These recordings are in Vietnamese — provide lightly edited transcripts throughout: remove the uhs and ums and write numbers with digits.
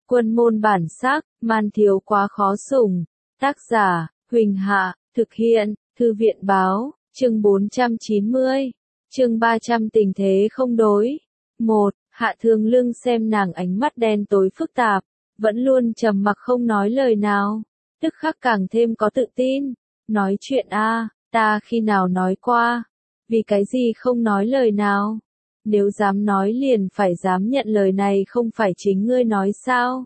Quân môn bản sắc, man thiếu quá khó sủng. Tác giả, Huỳnh Hạ, thực hiện, Thư viện báo, chương 490, chương 300 tình thế không đối. 1. Hạ Thường Lương xem nàng ánh mắt đen tối phức tạp, vẫn luôn trầm mặc không nói lời nào, tức khắc càng thêm có tự tin. Nói chuyện a, ta khi nào nói qua, vì cái gì không nói lời nào? Nếu dám nói liền phải dám nhận lời này không phải chính ngươi nói sao?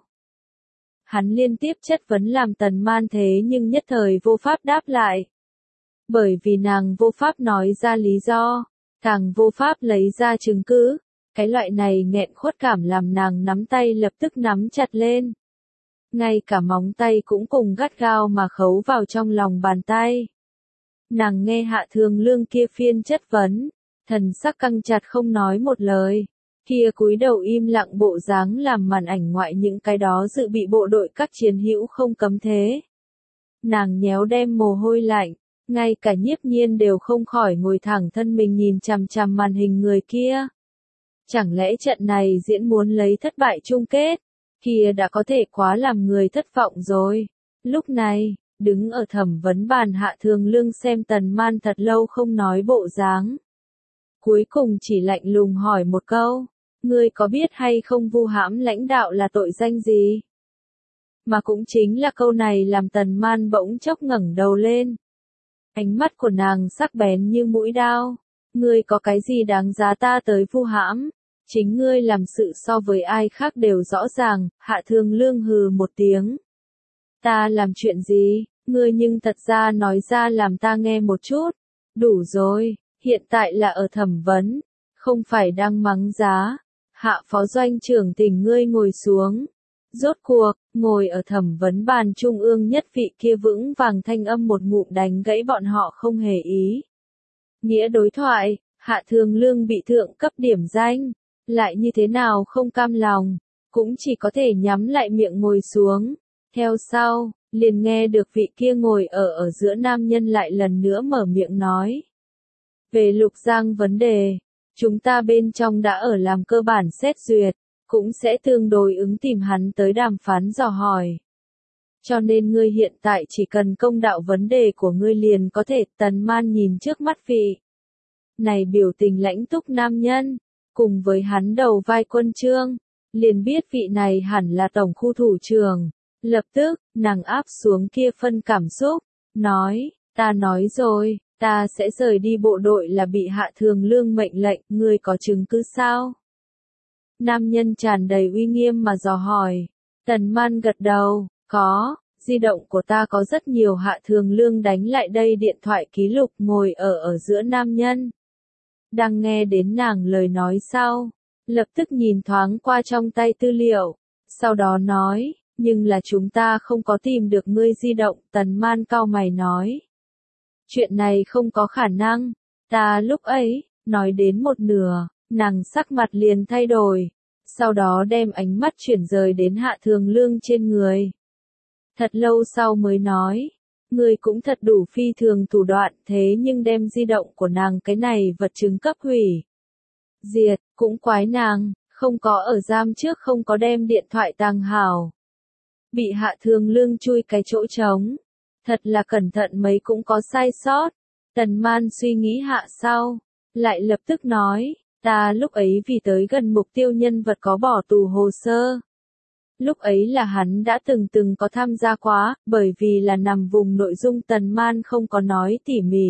Hắn liên tiếp chất vấn làm Tần Man thế nhưng nhất thời vô pháp đáp lại. Bởi vì nàng vô pháp nói ra lý do, càng vô pháp lấy ra chứng cứ, cái loại này nghẹn khuất cảm làm nàng nắm tay lập tức nắm chặt lên. Ngay cả móng tay cũng cùng gắt gao mà khấu vào trong lòng bàn tay. Nàng nghe Hạ Thường Lương kia phiên chất vấn, thần sắc căng chặt không nói một lời, kia cúi đầu im lặng bộ dáng làm màn ảnh ngoại những cái đó dự bị bộ đội các chiến hữu không cấm thế. Nàng nhéo đem mồ hôi lạnh, ngay cả Nhiếp Nhiên đều không khỏi ngồi thẳng thân mình nhìn chằm chằm màn hình người kia. Chẳng lẽ trận này diễn muốn lấy thất bại chung kết, kia đã có thể quá làm người thất vọng rồi. Lúc này, đứng ở thẩm vấn bàn Hạ Thường Lương xem Tần Man thật lâu không nói bộ dáng. Cuối cùng chỉ lạnh lùng hỏi một câu, ngươi có biết hay không vu hãm lãnh đạo là tội danh gì? Mà cũng chính là câu này làm Tần Man bỗng chốc ngẩng đầu lên. Ánh mắt của nàng sắc bén như mũi đao. Ngươi có cái gì đáng giá ta tới vu hãm? Chính ngươi làm sự so với ai khác đều rõ ràng. Hạ Thường Lương hừ một tiếng. Ta làm chuyện gì? Ngươi nhưng thật ra nói ra làm ta nghe một chút. Đủ rồi, hiện tại là ở thẩm vấn, không phải đang mắng giá. Hạ phó doanh trưởng tỉnh ngươi ngồi xuống. Rốt cuộc, ngồi ở thẩm vấn bàn trung ương nhất vị kia vững vàng thanh âm một ngụm đánh gãy bọn họ không hề ý. Nghĩa đối thoại, Hạ Thường Lương bị thượng cấp điểm danh, lại như thế nào không cam lòng, cũng chỉ có thể nhắm lại miệng ngồi xuống. Theo sau, liền nghe được vị kia ngồi ở giữa nam nhân lại lần nữa mở miệng nói. Về Lục Giang vấn đề, chúng ta bên trong đã ở làm cơ bản xét duyệt, cũng sẽ tương đối ứng tìm hắn tới đàm phán dò hỏi. Cho nên ngươi hiện tại chỉ cần công đạo vấn đề của ngươi liền có thể. Tần Man nhìn trước mắt vị này biểu tình lãnh túc nam nhân, cùng với hắn đầu vai quân trương, liền biết vị này hẳn là tổng khu thủ trưởng. Lập tức, nàng áp xuống kia phân cảm xúc, nói, ta nói rồi, ta sẽ rời đi bộ đội là bị Hạ Thường Lương mệnh lệnh, ngươi có chứng cứ sao? Nam nhân tràn đầy uy nghiêm mà dò hỏi. Tần Man gật đầu, có, di động của ta có rất nhiều. Hạ Thường Lương đánh lại đây điện thoại ký lục. Ngồi ở giữa nam nhân, đang nghe đến nàng lời nói sau, lập tức nhìn thoáng qua trong tay tư liệu, sau đó nói, nhưng là chúng ta không có tìm được ngươi di động. Tần Man cau mày nói, chuyện này không có khả năng. Ta lúc ấy, nói đến một nửa, nàng sắc mặt liền thay đổi, sau đó đem ánh mắt chuyển rời đến Hạ Thường Lương trên người. Thật lâu sau mới nói, ngươi cũng thật đủ phi thường thủ đoạn, thế nhưng đem di động của nàng cái này vật chứng cấp hủy diệt, cũng quái nàng, không có ở giam trước không có đem điện thoại tàng hảo. Bị Hạ Thường Lương chui cái chỗ trống, thật là cẩn thận mấy cũng có sai sót. Tần Man suy nghĩ hạ sau, lại lập tức nói, ta lúc ấy vì tới gần mục tiêu nhân vật có bỏ tù hồ sơ. Lúc ấy là hắn đã từng có tham gia quá, bởi vì là nằm vùng nội dung Tần Man không có nói tỉ mỉ.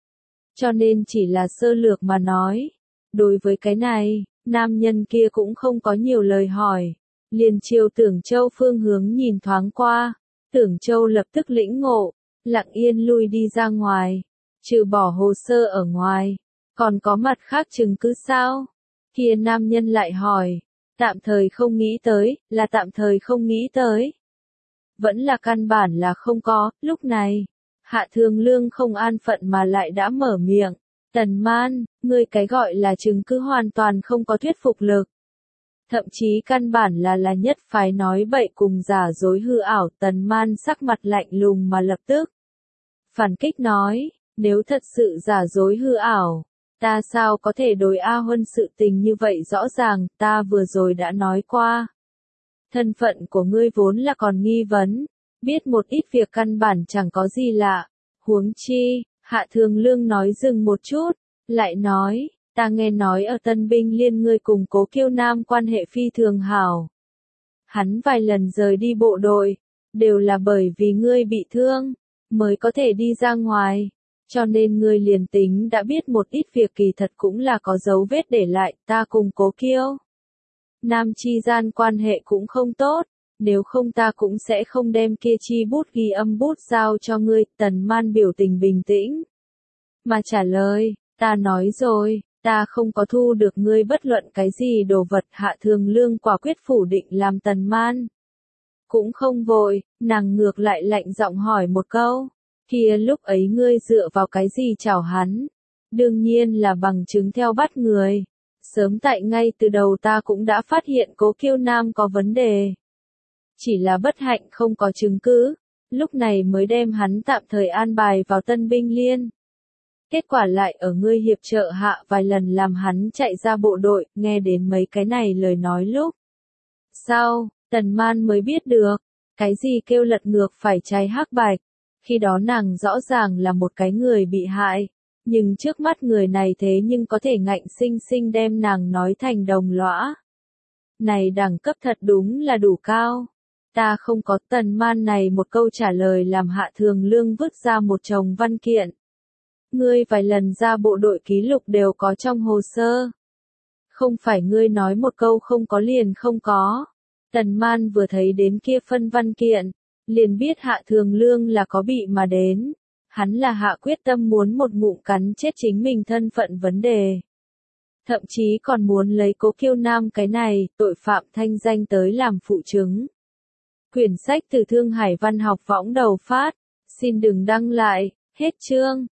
Cho nên chỉ là sơ lược mà nói. Đối với cái này, nam nhân kia cũng không có nhiều lời hỏi. Liền chiều Tưởng Châu phương hướng nhìn thoáng qua. Tưởng Châu lập tức lĩnh ngộ, lặng yên lui đi ra ngoài. Trừ bỏ hồ sơ ở ngoài, còn có mặt khác chứng cứ sao? Kia nam nhân lại hỏi. Tạm thời không nghĩ tới, là tạm thời không nghĩ tới. Vẫn là căn bản là không có. Lúc này, Hạ Thường Lương không an phận mà lại đã mở miệng. Tần Man, ngươi cái gọi là chứng cứ hoàn toàn không có thuyết phục lực. Thậm chí căn bản là nhất phái nói bậy cùng giả dối hư ảo. Tần Man sắc mặt lạnh lùng mà lập tức phản kích nói, nếu thật sự giả dối hư ảo, ta sao có thể đối A Huân sự tình như vậy rõ ràng, ta vừa rồi đã nói qua. Thân phận của ngươi vốn là còn nghi vấn, biết một ít việc căn bản chẳng có gì lạ. Huống chi, Hạ Thường Lương nói dừng một chút, lại nói, ta nghe nói ở Tân Binh Liên ngươi cùng Cố Kiêu Nam quan hệ phi thường hảo. Hắn vài lần rời đi bộ đội, đều là bởi vì ngươi bị thương, mới có thể đi ra ngoài. Cho nên ngươi liền tính đã biết một ít việc kỳ thật cũng là có dấu vết để lại, ta cùng Cố Kiêu Nam chi gian quan hệ cũng không tốt, nếu không ta cũng sẽ không đem kia chi bút ghi âm bút giao cho ngươi. Tần Man biểu tình bình tĩnh, mà trả lời, ta nói rồi, ta không có thu được ngươi bất luận cái gì đồ vật. Hạ Thường Lương quả quyết phủ định làm Tần Man. Cũng không vội, nàng ngược lại lạnh giọng hỏi một câu, kia lúc ấy ngươi dựa vào cái gì chảo hắn? Đương nhiên là bằng chứng theo bắt người. Sớm tại ngay từ đầu ta cũng đã phát hiện Cố Kiêu Nam có vấn đề. Chỉ là bất hạnh không có chứng cứ, lúc này mới đem hắn tạm thời an bài vào Tân Binh Liên. Kết quả lại ở ngươi hiệp trợ hạ vài lần làm hắn chạy ra bộ đội. Nghe đến mấy cái này lời nói lúc sau, Tần Man mới biết được, cái gì kêu lật ngược phải trái hắc bạch. Khi đó nàng rõ ràng là một cái người bị hại, nhưng trước mắt người này thế nhưng có thể ngạnh sinh sinh đem nàng nói thành đồng lõa. Này đẳng cấp thật đúng là đủ cao. Ta không có. Tần Man này một câu trả lời làm Hạ Thường Lương vứt ra một chồng văn kiện. Ngươi vài lần ra bộ đội ký lục đều có trong hồ sơ. Không phải ngươi nói một câu không có liền không có. Tần Man vừa thấy đến kia phân văn kiện, liền biết Hạ Thường Lương là có bị mà đến. Hắn là hạ quyết tâm muốn một ngụm cắn chết chính mình thân phận vấn đề. Thậm chí còn muốn lấy Cố Kiêu Nam cái này, tội phạm thanh danh tới làm phụ chứng. Quyển sách từ Thương Hải Văn học võng đầu phát. Xin đừng đăng lại. Hết chương.